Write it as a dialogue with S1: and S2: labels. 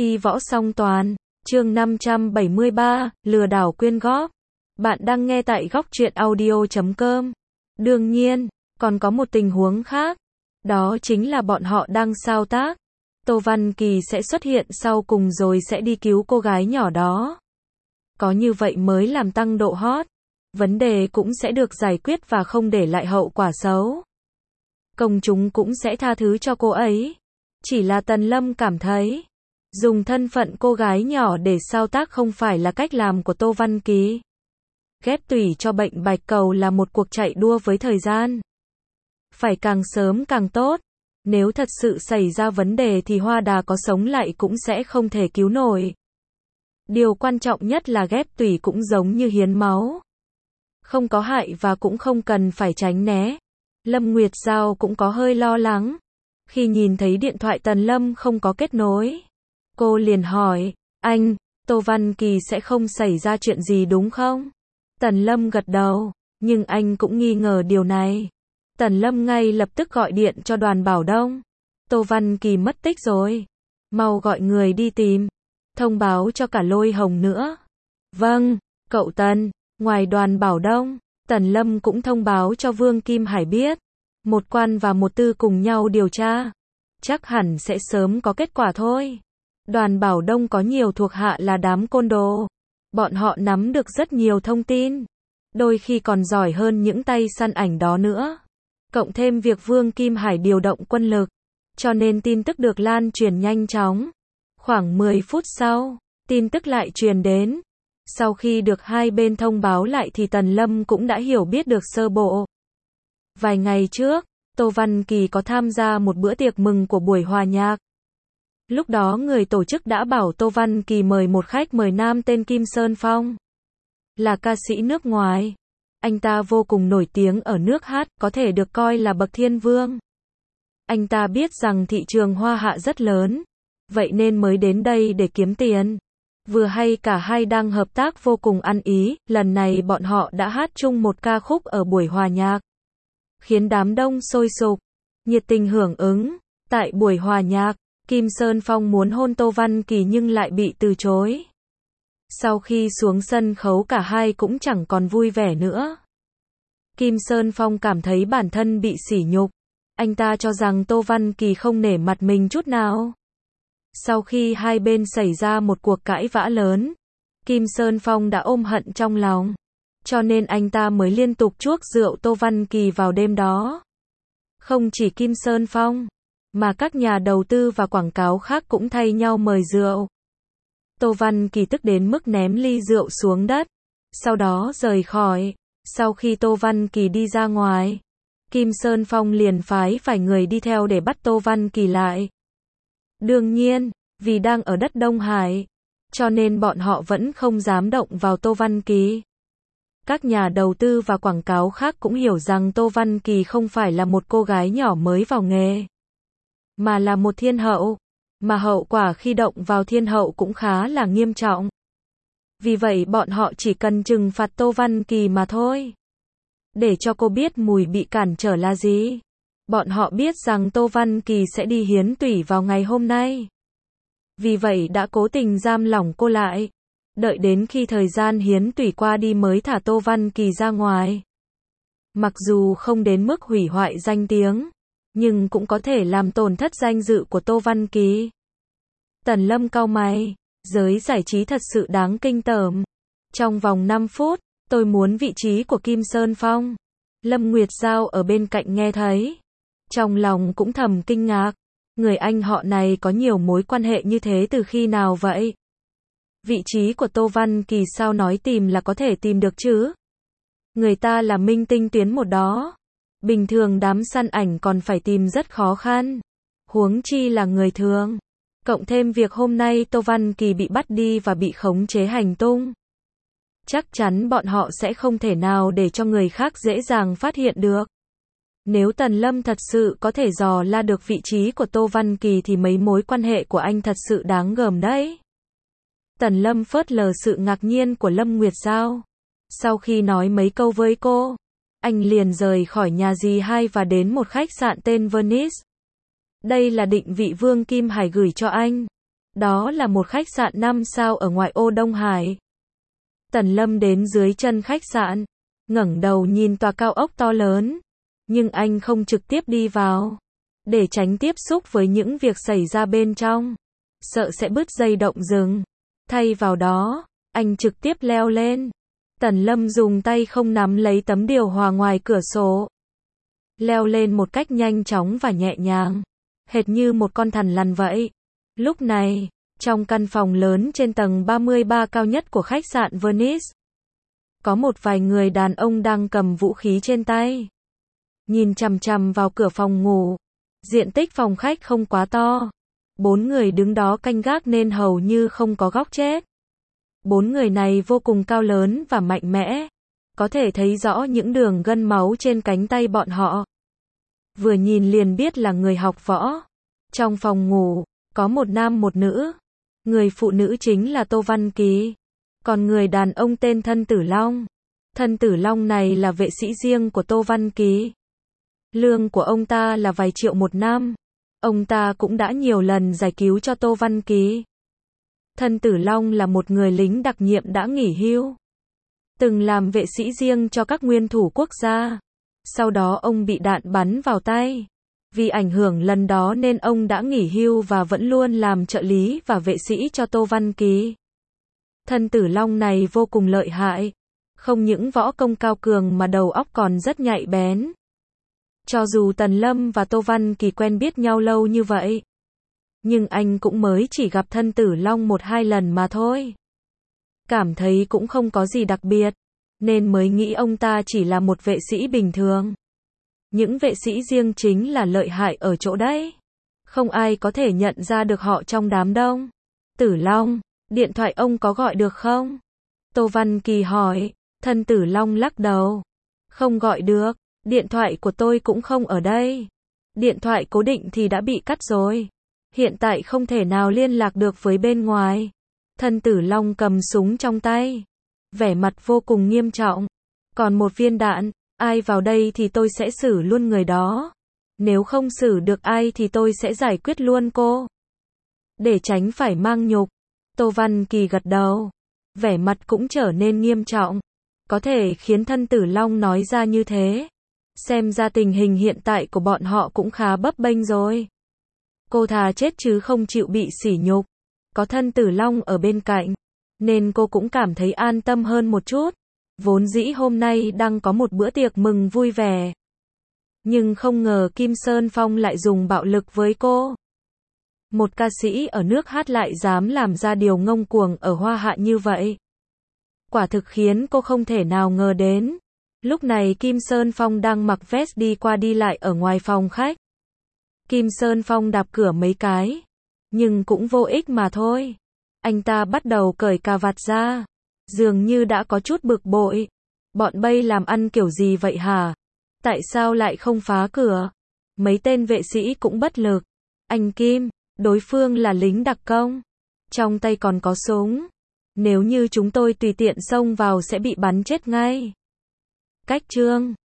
S1: Y võ song toàn, chương 573, lừa đảo quyên góp. Bạn đang nghe tại góc truyện audio.com. Đương nhiên, còn có một tình huống khác. Đó chính là bọn họ đang sao tác. Tô Văn Kỳ sẽ xuất hiện sau cùng rồi sẽ đi cứu cô gái nhỏ đó. Có như vậy mới làm tăng độ hot. Vấn đề cũng sẽ được giải quyết và không để lại hậu quả xấu. Công chúng cũng sẽ tha thứ cho cô ấy. Chỉ là Tần Lâm cảm thấy, dùng thân phận cô gái nhỏ để sao tác không phải là cách làm của Tô Văn Kỳ. Ghép tủy cho bệnh bạch cầu là một cuộc chạy đua với thời gian. Phải càng sớm càng tốt. Nếu thật sự xảy ra vấn đề thì Hoa Đà có sống lại cũng sẽ không thể cứu nổi. Điều quan trọng nhất là ghép tủy cũng giống như hiến máu. Không có hại và cũng không cần phải tránh né. Lâm Nguyệt Giao cũng có hơi lo lắng. Khi nhìn thấy điện thoại Tần Lâm không có kết nối, cô liền hỏi, anh, Tô Văn Kỳ sẽ không xảy ra chuyện gì đúng không? Tần Lâm gật đầu, nhưng anh cũng nghi ngờ điều này. Tần Lâm ngay lập tức gọi điện cho Đoàn Bảo Đông. Tô Văn Kỳ mất tích rồi. Mau gọi người đi tìm. Thông báo cho cả Lôi Hồng nữa. Vâng, cậu Tần. Ngoài Đoàn Bảo Đông, Tần Lâm cũng thông báo cho Vương Kim Hải biết. Một quan và một tư cùng nhau điều tra. Chắc hẳn sẽ sớm có kết quả thôi. Đoàn Bảo Đông có nhiều thuộc hạ là đám côn đồ. Bọn họ nắm được rất nhiều thông tin. Đôi khi còn giỏi hơn những tay săn ảnh đó nữa. Cộng thêm việc Vương Kim Hải điều động quân lực. Cho nên tin tức được lan truyền nhanh chóng. Khoảng 10 phút sau, tin tức lại truyền đến. Sau khi được hai bên thông báo lại thì Tần Lâm cũng đã hiểu biết được sơ bộ. Vài ngày trước, Tô Văn Kỳ có tham gia một bữa tiệc mừng của buổi hòa nhạc. Lúc đó người tổ chức đã bảo Tô Văn Kỳ mời một khách mời nam tên Kim Sơn Phong. Là ca sĩ nước ngoài. Anh ta vô cùng nổi tiếng ở nước hát, có thể được coi là bậc thiên vương. Anh ta biết rằng thị trường Hoa Hạ rất lớn. Vậy nên mới đến đây để kiếm tiền. Vừa hay cả hai đang hợp tác vô cùng ăn ý, lần này bọn họ đã hát chung một ca khúc ở buổi hòa nhạc. Khiến đám đông sôi sục, nhiệt tình hưởng ứng. Tại buổi hòa nhạc, Kim Sơn Phong muốn hôn Tô Văn Kỳ nhưng lại bị từ chối. Sau khi xuống sân khấu cả hai cũng chẳng còn vui vẻ nữa. Kim Sơn Phong cảm thấy bản thân bị sỉ nhục. Anh ta cho rằng Tô Văn Kỳ không nể mặt mình chút nào. Sau khi hai bên xảy ra một cuộc cãi vã lớn, Kim Sơn Phong đã ôm hận trong lòng. Cho nên anh ta mới liên tục chuốc rượu Tô Văn Kỳ vào đêm đó. Không chỉ Kim Sơn Phong, mà các nhà đầu tư và quảng cáo khác cũng thay nhau mời rượu. Tô Văn Kỳ tức đến mức ném ly rượu xuống đất, sau đó rời khỏi. Sau khi Tô Văn Kỳ đi ra ngoài, Kim Sơn Phong liền phái phải người đi theo để bắt Tô Văn Kỳ lại. Đương nhiên, vì đang ở đất Đông Hải, cho nên bọn họ vẫn không dám động vào Tô Văn Kỳ. Các nhà đầu tư và quảng cáo khác cũng hiểu rằng Tô Văn Kỳ không phải là một cô gái nhỏ mới vào nghề, mà là một thiên hậu, mà hậu quả khi động vào thiên hậu cũng khá là nghiêm trọng. Vì vậy bọn họ chỉ cần trừng phạt Tô Văn Kỳ mà thôi. Để cho cô biết mùi bị cản trở là gì. Bọn họ biết rằng Tô Văn Kỳ sẽ đi hiến tủy vào ngày hôm nay. Vì vậy đã cố tình giam lỏng cô lại. Đợi đến khi thời gian hiến tủy qua đi mới thả Tô Văn Kỳ ra ngoài. Mặc dù không đến mức hủy hoại danh tiếng, nhưng cũng có thể làm tổn thất danh dự của Tô Văn Kỳ. Tần Lâm cau mày, giới giải trí thật sự đáng kinh tởm. Trong vòng 5 phút, tôi muốn vị trí của Kim Sơn Phong. Lâm Nguyệt Giao ở bên cạnh nghe thấy. Trong lòng cũng thầm kinh ngạc. Người anh họ này có nhiều mối quan hệ như thế từ khi nào vậy? Vị trí của Tô Văn Kỳ sao nói tìm là có thể tìm được chứ? Người ta là minh tinh tuyến một đó. Bình thường đám săn ảnh còn phải tìm rất khó khăn. Huống chi là người thường. Cộng thêm việc hôm nay Tô Văn Kỳ bị bắt đi và bị khống chế hành tung. Chắc chắn bọn họ sẽ không thể nào để cho người khác dễ dàng phát hiện được. Nếu Tần Lâm thật sự có thể dò la được vị trí của Tô Văn Kỳ thì mấy mối quan hệ của anh thật sự đáng gờm đấy. Tần Lâm phớt lờ sự ngạc nhiên của Lâm Nguyệt Giao. Sau khi nói mấy câu với cô, anh liền rời khỏi nhà dì hai và đến một khách sạn tên Venice. Đây là định vị Vương Kim Hải gửi cho anh. Đó là một khách sạn 5 sao ở ngoại ô Đông Hải. Tần Lâm đến dưới chân khách sạn, ngẩng đầu nhìn tòa cao ốc to lớn, nhưng anh không trực tiếp đi vào, để tránh tiếp xúc với những việc xảy ra bên trong, sợ sẽ bứt dây động rừng. Thay vào đó, anh trực tiếp leo lên. Tần Lâm dùng tay không nắm lấy tấm điều hòa ngoài cửa sổ, leo lên một cách nhanh chóng và nhẹ nhàng, hệt như một con thằn lằn vậy. Lúc này, trong căn phòng lớn trên tầng 33 cao nhất của khách sạn Venice, có một vài người đàn ông đang cầm vũ khí trên tay, nhìn chằm chằm vào cửa phòng ngủ. Diện tích phòng khách không quá to, 4 người đứng đó canh gác nên hầu như không có góc chết. 4 người này vô cùng cao lớn và mạnh mẽ, có thể thấy rõ những đường gân máu trên cánh tay bọn họ. Vừa nhìn liền biết là người học võ. Trong phòng ngủ, có một nam một nữ. Người phụ nữ chính là Tô Văn Kỳ, còn người đàn ông tên Thân Tử Long. Thân Tử Long này là vệ sĩ riêng của Tô Văn Kỳ. Lương của ông ta là vài triệu một năm. Ông ta cũng đã nhiều lần giải cứu cho Tô Văn Kỳ. Thân Tử Long là một người lính đặc nhiệm đã nghỉ hưu, từng làm vệ sĩ riêng cho các nguyên thủ quốc gia. Sau đó ông bị đạn bắn vào tay. Vì ảnh hưởng lần đó nên ông đã nghỉ hưu và vẫn luôn làm trợ lý và vệ sĩ cho Tô Văn Kỳ. Thân Tử Long này vô cùng lợi hại, không những võ công cao cường mà đầu óc còn rất nhạy bén. Cho dù Tần Lâm và Tô Văn Kỳ quen biết nhau lâu như vậy, nhưng anh cũng mới chỉ gặp Thân Tử Long 1-2 lần mà thôi. Cảm thấy cũng không có gì đặc biệt, nên mới nghĩ ông ta chỉ là một vệ sĩ bình thường. Những vệ sĩ riêng chính là lợi hại ở chỗ đấy. Không ai có thể nhận ra được họ trong đám đông. Tử Long, điện thoại ông có gọi được không? Tô Văn Kỳ hỏi. Thân Tử Long lắc đầu. Không gọi được, điện thoại của tôi cũng không ở đây. Điện thoại cố định thì đã bị cắt rồi. Hiện tại không thể nào liên lạc được với bên ngoài. Thân Tử Long cầm súng trong tay, vẻ mặt vô cùng nghiêm trọng. Còn một viên đạn, ai vào đây thì tôi sẽ xử luôn người đó. Nếu không xử được ai thì tôi sẽ giải quyết luôn cô. Để tránh phải mang nhục. Tô Văn Kỳ gật đầu, vẻ mặt cũng trở nên nghiêm trọng. Có thể khiến Thân Tử Long nói ra như thế, xem ra tình hình hiện tại của bọn họ cũng khá bấp bênh rồi. Cô thà chết chứ không chịu bị sỉ nhục. Có Thân Tử Long ở bên cạnh, nên cô cũng cảm thấy an tâm hơn một chút. Vốn dĩ hôm nay đang có một bữa tiệc mừng vui vẻ, nhưng không ngờ Kim Sơn Phong lại dùng bạo lực với cô. Một ca sĩ ở nước hát lại dám làm ra điều ngông cuồng ở Hoa Hạ như vậy. Quả thực khiến cô không thể nào ngờ đến. Lúc này Kim Sơn Phong đang mặc vest đi qua đi lại ở ngoài phòng khách. Kim Sơn Phong đạp cửa mấy cái, nhưng cũng vô ích mà thôi. Anh ta bắt đầu cởi cà vạt ra, dường như đã có chút bực bội. Bọn bay làm ăn kiểu gì vậy hả? Tại sao lại không phá cửa? Mấy tên vệ sĩ cũng bất lực. Anh Kim, đối phương là lính đặc công, trong tay còn có súng. Nếu như chúng tôi tùy tiện xông vào sẽ bị bắn chết ngay. Cách chương